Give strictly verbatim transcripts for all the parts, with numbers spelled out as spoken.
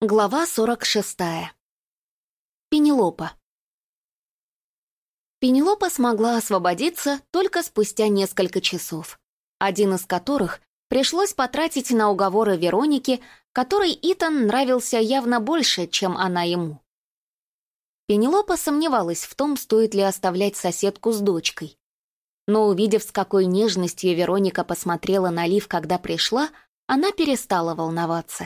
Глава сорок шестая. Пенелопа. Пенелопа смогла освободиться только спустя несколько часов, один из которых пришлось потратить на уговоры Вероники, которой Итан нравился явно больше, чем она ему. Пенелопа сомневалась в том, стоит ли оставлять соседку с дочкой. Но увидев, с какой нежностью Вероника посмотрела на Лив, когда пришла, она перестала волноваться.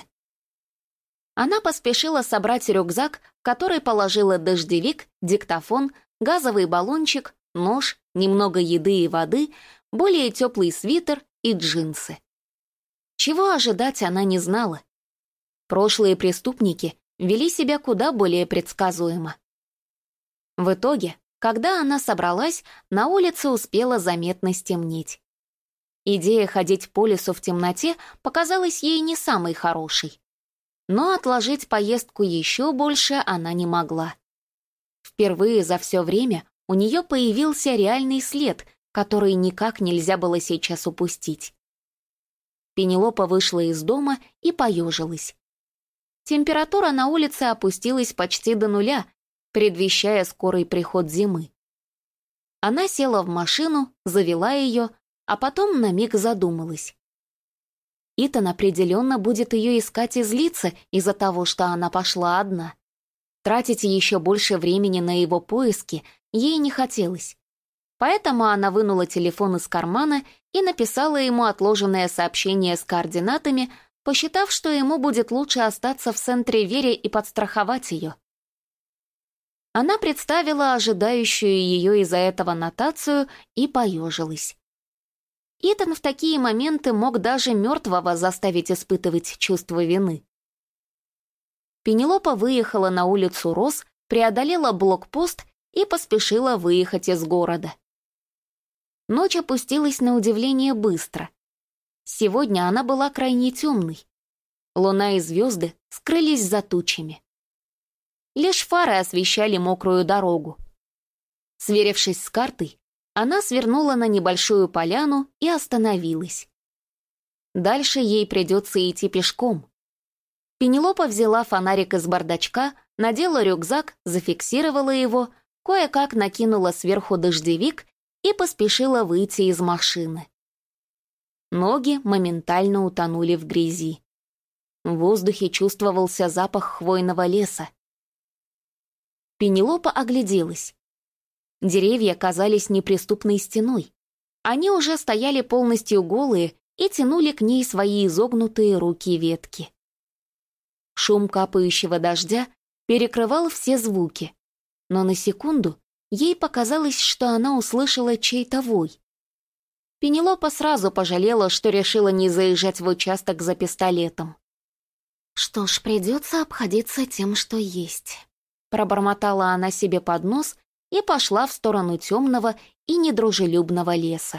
Она поспешила собрать рюкзак, в который положила дождевик, диктофон, газовый баллончик, нож, немного еды и воды, более теплый свитер и джинсы. Чего ожидать она не знала. Прошлые преступники вели себя куда более предсказуемо. В итоге, когда она собралась, на улице успела заметно стемнеть. Идея ходить по лесу в темноте показалась ей не самой хорошей. Но отложить поездку еще больше она не могла. Впервые за все время у нее появился реальный след, который никак нельзя было сейчас упустить. Пенелопа вышла из дома и поежилась. Температура на улице опустилась почти до нуля, предвещая скорый приход зимы. Она села в машину, завела ее, а потом на миг задумалась. Итан определенно будет ее искать и злиться из-за того, что она пошла одна. Тратить еще больше времени на его поиски ей не хотелось. Поэтому она вынула телефон из кармана и написала ему отложенное сообщение с координатами, посчитав, что ему будет лучше остаться в Сент-Ривере и подстраховать ее. Она представила ожидающую ее из-за этого нотацию и поежилась. Итан в такие моменты мог даже мертвого заставить испытывать чувство вины. Пенелопа выехала на улицу Роз, преодолела блокпост и поспешила выехать из города. Ночь опустилась на удивление быстро. Сегодня она была крайне темной. Луна и звезды скрылись за тучами. Лишь фары освещали мокрую дорогу. Сверившись с картой, она свернула на небольшую поляну и остановилась. Дальше ей придется идти пешком. Пенелопа взяла фонарик из бардачка, надела рюкзак, зафиксировала его, кое-как накинула сверху дождевик и поспешила выйти из машины. Ноги моментально утонули в грязи. В воздухе чувствовался запах хвойного леса. Пенелопа огляделась. Деревья казались неприступной стеной. Они уже стояли полностью голые и тянули к ней свои изогнутые руки и ветки. Шум капающего дождя перекрывал все звуки, но на секунду ей показалось, что она услышала чей-то вой. Пенелопа сразу пожалела, что решила не заезжать в участок за пистолетом. «Что ж, придется обходиться тем, что есть», — пробормотала она себе под нос и пошла в сторону темного и недружелюбного леса.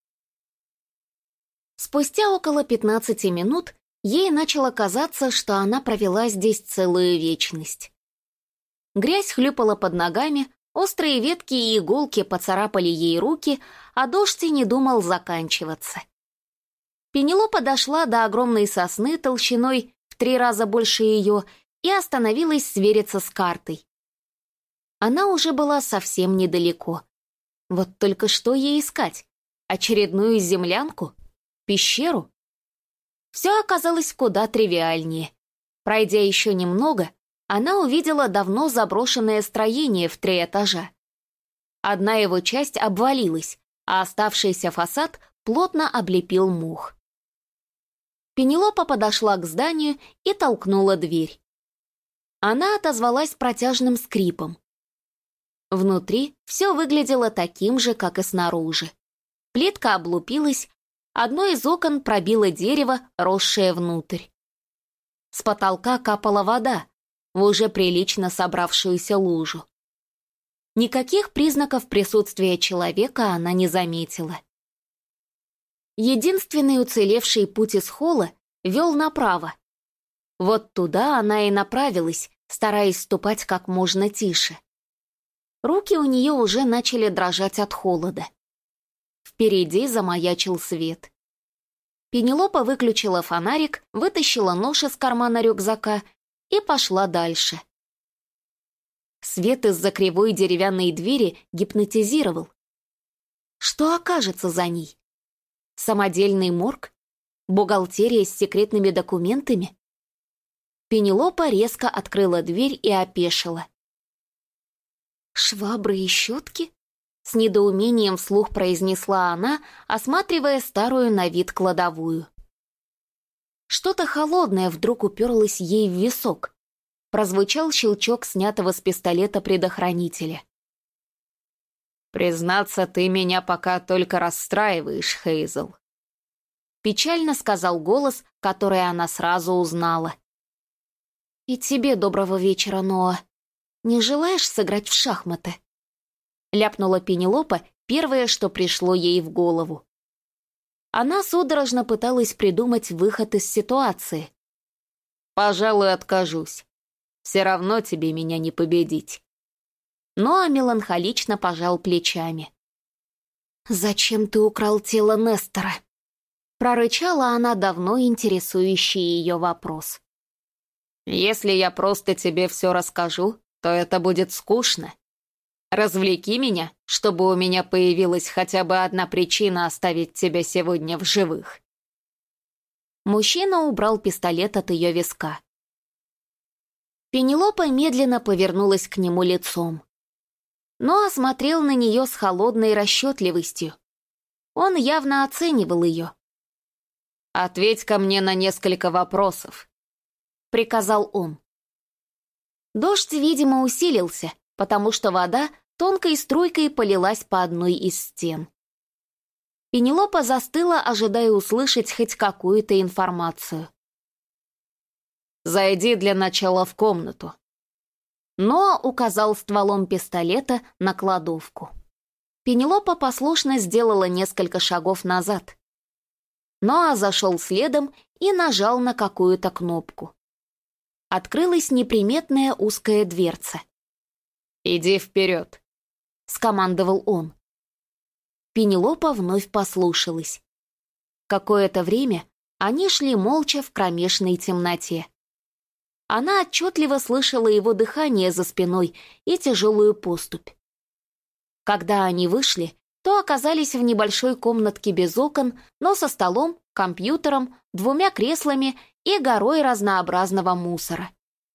Спустя около пятнадцати минут ей начало казаться, что она провела здесь целую вечность. Грязь хлюпала под ногами, острые ветки и иголки поцарапали ей руки, а дождь и не думал заканчиваться. Пенелопа дошла до огромной сосны толщиной в три раза больше ее и остановилась свериться с картой. Она уже была совсем недалеко. Вот только что ей искать? Очередную землянку? Пещеру? Все оказалось куда тривиальнее. Пройдя еще немного, она увидела давно заброшенное строение в три этажа. Одна его часть обвалилась, а оставшийся фасад плотно облепил мух. Пенелопа подошла к зданию и толкнула дверь. Она отозвалась протяжным скрипом. Внутри все выглядело таким же, как и снаружи. Плитка облупилась, одно из окон пробило дерево, росшее внутрь. С потолка капала вода в уже прилично собравшуюся лужу. Никаких признаков присутствия человека она не заметила. Единственный уцелевший путь из холла вел направо. Вот туда она и направилась, стараясь ступать как можно тише. Руки у нее уже начали дрожать от холода. Впереди замаячил свет. Пенелопа выключила фонарик, вытащила нож из кармана рюкзака и пошла дальше. Свет из-за кривой деревянной двери гипнотизировал. Что окажется за ней? Самодельный морг? Бухгалтерия с секретными документами? Пенелопа резко открыла дверь и опешила. «Швабры и щетки?» С недоумением вслух произнесла она, осматривая старую на вид кладовую. Что-то холодное вдруг уперлось ей в висок. Прозвучал щелчок снятого с пистолета предохранителя. «Признаться, ты меня пока только расстраиваешь, Хейзел», — печально сказал голос, который она сразу узнала. «И тебе доброго вечера, Ноа. Не желаешь сыграть в шахматы?» Ляпнула Пенелопа первое, что пришло ей в голову. Она судорожно пыталась придумать выход из ситуации. «Пожалуй, откажусь. Все равно тебе меня не победить». Ноа меланхолично пожал плечами. «Зачем ты украл тело Нестора?» Прорычала она давно интересующий ее вопрос. «Если я просто тебе все расскажу, то это будет скучно. Развлеки меня, чтобы у меня появилась хотя бы одна причина оставить тебя сегодня в живых». Мужчина убрал пистолет от ее виска. Пенелопа медленно повернулась к нему лицом. Но осмотрел на нее с холодной расчетливостью. Он явно оценивал ее. «Ответь-ка мне на несколько вопросов», — приказал он. Дождь, видимо, усилился, потому что вода тонкой струйкой полилась по одной из стен. Пенелопа застыла, ожидая услышать хоть какую-то информацию. «Зайди для начала в комнату». Ноа указал стволом пистолета на кладовку. Пенелопа послушно сделала несколько шагов назад. Ноа зашел следом и нажал на какую-то кнопку. Открылась неприметная узкая дверца. «Иди вперед», — скомандовал он. Пенелопа вновь послушалась. Какое-то время они шли молча в кромешной темноте. Она отчетливо слышала его дыхание за спиной и тяжелую поступь. Когда они вышли, то оказались в небольшой комнатке без окон, но со столом, компьютером, двумя креслами и горой разнообразного мусора.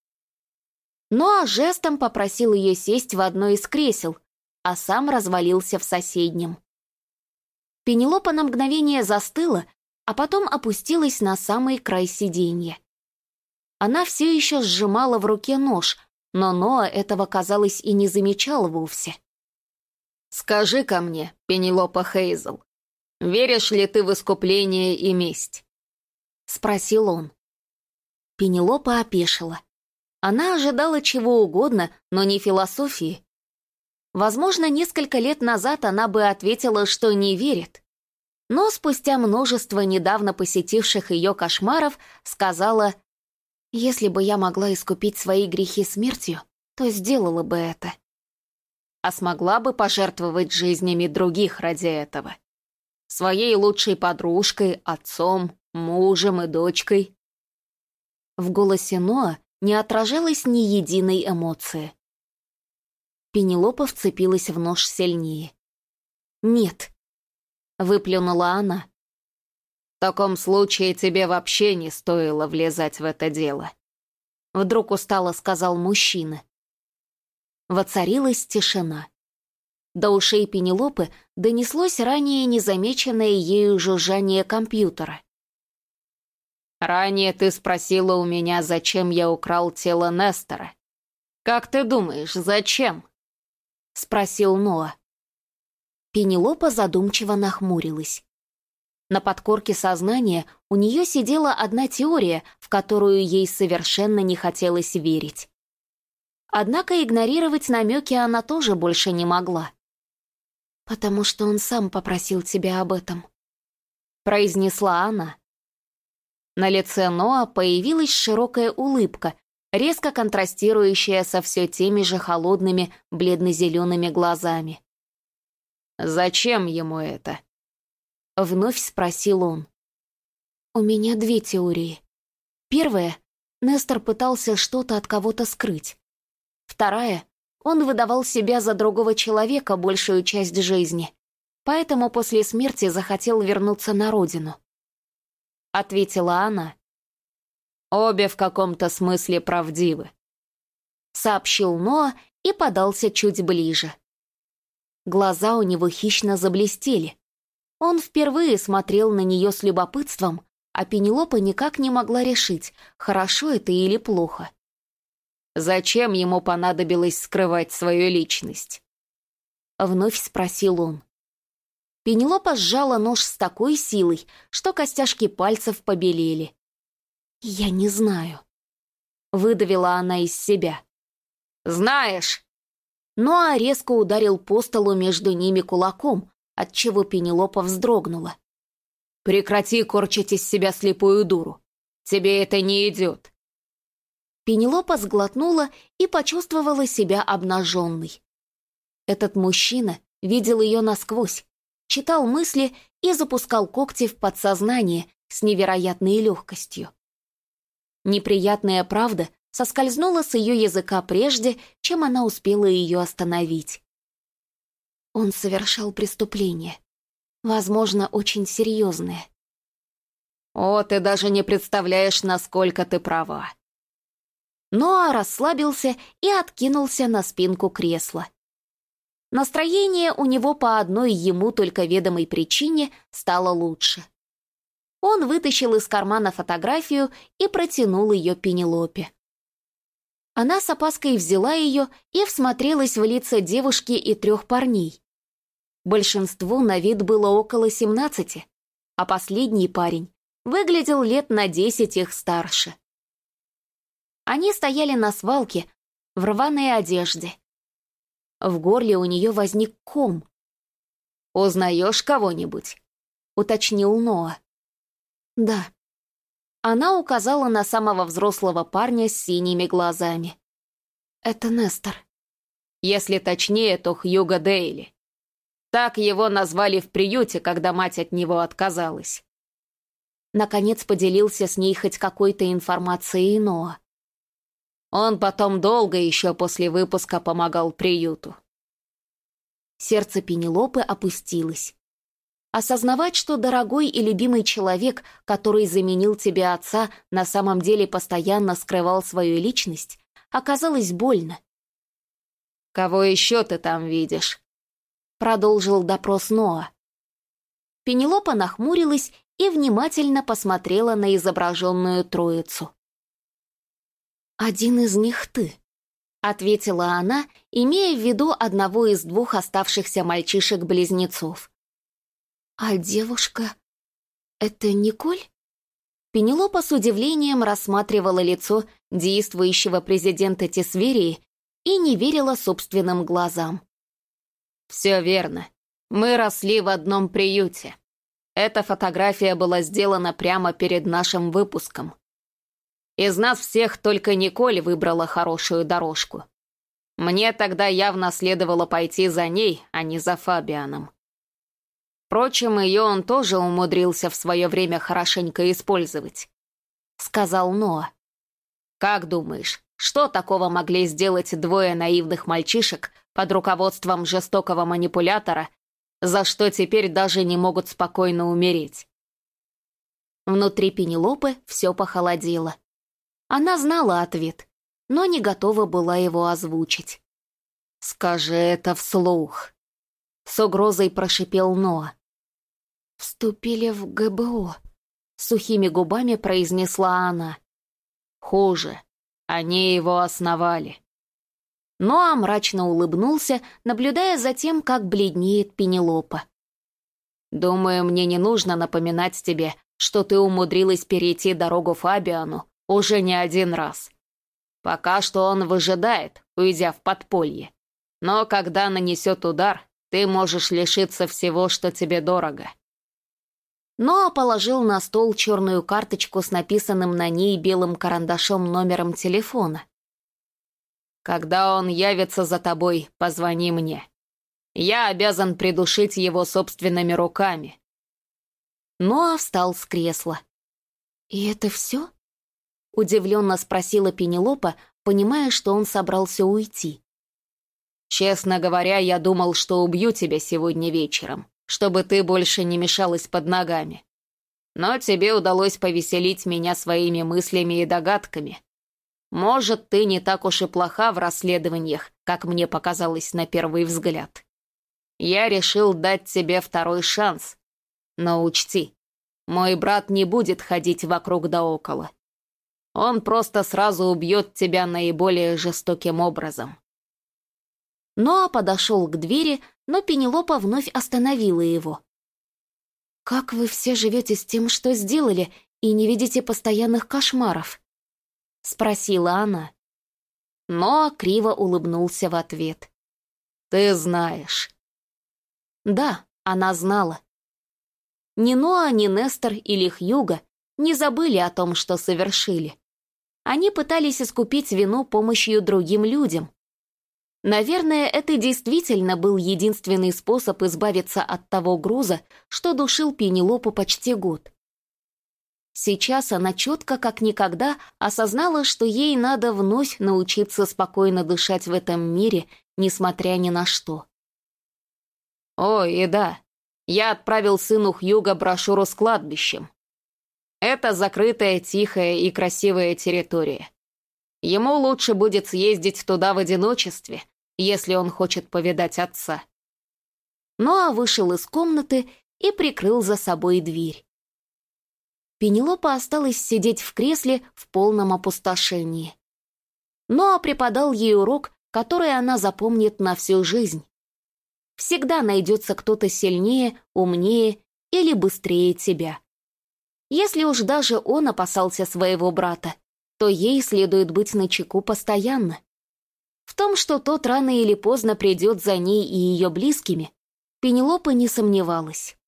Ноа жестом попросил ее сесть в одно из кресел, а сам развалился в соседнем. Пенелопа на мгновение застыла, а потом опустилась на самый край сиденья. Она все еще сжимала в руке нож, но Ноа этого, казалось, и не замечал вовсе. «Скажи-ка мне, Пенелопа Хейзел, веришь ли ты в искупление и месть?» — спросил он. Пенелопа опешила. Она ожидала чего угодно, но не философии. Возможно, несколько лет назад она бы ответила, что не верит. Но спустя множество недавно посетивших ее кошмаров сказала: «Если бы я могла искупить свои грехи смертью, то сделала бы это». А смогла бы пожертвовать жизнями других ради этого. Своей лучшей подружкой, отцом, мужем и дочкой. В голосе Ноа не отражалось ни единой эмоции. Пенелопа вцепилась в нож сильнее. «Нет», — выплюнула она. «В таком случае тебе вообще не стоило влезать в это дело», — вдруг устало сказал мужчина. Воцарилась тишина. До ушей Пенелопы донеслось ранее незамеченное ею жужжание компьютера. «Ранее ты спросила у меня, зачем я украл тело Нестора. Как ты думаешь, зачем?» — спросил Ноа. Пенелопа задумчиво нахмурилась. На подкорке сознания у нее сидела одна теория, в которую ей совершенно не хотелось верить. Однако игнорировать намеки она тоже больше не могла. «Потому что он сам попросил тебя об этом», — произнесла она. На лице Ноа появилась широкая улыбка, резко контрастирующая со все теми же холодными бледно-зелеными глазами. «Зачем ему это?» — вновь спросил он. «У меня две теории. Первая Нестор пытался что-то от кого-то скрыть. Вторая — он выдавал себя за другого человека большую часть жизни, поэтому после смерти захотел вернуться на родину. Ответила она. «Обе в каком-то смысле правдивы», — сообщил Ноа и подался чуть ближе. Глаза у него хищно заблестели. Он впервые смотрел на нее с любопытством, а Пенелопа никак не могла решить, хорошо это или плохо. «Зачем ему понадобилось скрывать свою личность?» Вновь спросил он. Пенелопа сжала нож с такой силой, что костяшки пальцев побелели. «Я не знаю», — выдавила она из себя. «Знаешь!» Ноа резко ударил по столу между ними кулаком, отчего Пенелопа вздрогнула. «Прекрати корчить из себя слепую дуру. Тебе это не идет». Пенелопа сглотнула и почувствовала себя обнаженной. Этот мужчина видел ее насквозь, читал мысли и запускал когти в подсознание с невероятной легкостью. Неприятная правда соскользнула с ее языка прежде, чем она успела ее остановить. Он совершал преступление, возможно, очень серьезное. «О, ты даже не представляешь, насколько ты права». Ноа расслабился и откинулся на спинку кресла. Настроение у него по одной ему только ведомой причине стало лучше. Он вытащил из кармана фотографию и протянул ее Пенелопе. Она с опаской взяла ее и всмотрелась в лица девушки и трех парней. Большинству на вид было около семнадцати, а последний парень выглядел лет на десять их старше. Они стояли на свалке в рваной одежде. В горле у нее возник ком. «Узнаешь кого-нибудь?» — уточнил Ноа. «Да». Она указала на самого взрослого парня с синими глазами. «Это Нестор». Если точнее, то Хьюго Дейли. Так его назвали в приюте, когда мать от него отказалась. Наконец поделился с ней хоть какой-то информацией Ноа. Он потом долго еще после выпуска помогал приюту. Сердце Пенелопы опустилось. Осознавать, что дорогой и любимый человек, который заменил тебе отца, на самом деле постоянно скрывал свою личность, оказалось больно. «Кого еще ты там видишь?» — продолжил допрос Ноа. Пенелопа нахмурилась и внимательно посмотрела на изображенную троицу. «Один из них ты», — ответила она, имея в виду одного из двух оставшихся мальчишек-близнецов. «А девушка... это Николь?» Пенелопа с удивлением рассматривала лицо действующего президента Тесверии и не верила собственным глазам. «Все верно. Мы росли в одном приюте. Эта фотография была сделана прямо перед нашим выпуском. Из нас всех только Николь выбрала хорошую дорожку. Мне тогда явно следовало пойти за ней, а не за Фабианом. Впрочем, ее он тоже умудрился в свое время хорошенько использовать», — сказал Ноа. «Как думаешь, что такого могли сделать двое наивных мальчишек под руководством жестокого манипулятора, за что теперь даже не могут спокойно умереть?» Внутри Пенелопы все похолодело. Она знала ответ, но не готова была его озвучить. «Скажи это вслух», — с угрозой прошипел Ноа. «Вступили в ГБО», — сухими губами произнесла она. «Хуже. Они его основали». Ноа мрачно улыбнулся, наблюдая за тем, как бледнеет Пенелопа. «Думаю, мне не нужно напоминать тебе, что ты умудрилась перейти дорогу Фабиану уже не один раз. Пока что он выжидает, уйдя в подполье. Но когда нанесет удар, ты можешь лишиться всего, что тебе дорого». Ноа положил на стол черную карточку с написанным на ней белым карандашом номером телефона. «Когда он явится за тобой, позвони мне. Я обязан придушить его собственными руками». Ноа встал с кресла. «И это все?» — удивленно спросила Пенелопа, понимая, что он собрался уйти. «Честно говоря, я думал, что убью тебя сегодня вечером, чтобы ты больше не мешалась под ногами. Но тебе удалось повеселить меня своими мыслями и догадками. Может, ты не так уж и плоха в расследованиях, как мне показалось на первый взгляд. Я решил дать тебе второй шанс. Но учти, мой брат не будет ходить вокруг да около. Он просто сразу убьет тебя наиболее жестоким образом». Ноа подошел к двери, но Пенелопа вновь остановила его. «Как вы все живете с тем, что сделали, и не видите постоянных кошмаров?» — спросила она. Ноа криво улыбнулся в ответ. «Ты знаешь». Да, она знала. Ни Ноа, ни Нестор или Хьюго не забыли о том, что совершили. Они пытались искупить вину помощью другим людям. Наверное, это действительно был единственный способ избавиться от того груза, что душил Пенелопу почти год. Сейчас она четко, как никогда, осознала, что ей надо вновь научиться спокойно дышать в этом мире, несмотря ни на что. «О, и да, я отправил сыну Хьюго брошюру с кладбищем. Это закрытая, тихая и красивая территория. Ему лучше будет съездить туда в одиночестве, если он хочет повидать отца». Ноа вышел из комнаты и прикрыл за собой дверь. Пенелопа осталась сидеть в кресле в полном опустошении. Ноа преподал ей урок, который она запомнит на всю жизнь. Всегда найдется кто-то сильнее, умнее или быстрее тебя. Если уж даже он опасался своего брата, то ей следует быть начеку постоянно. В том, что тот рано или поздно придет за ней и ее близкими, Пенелопа не сомневалась.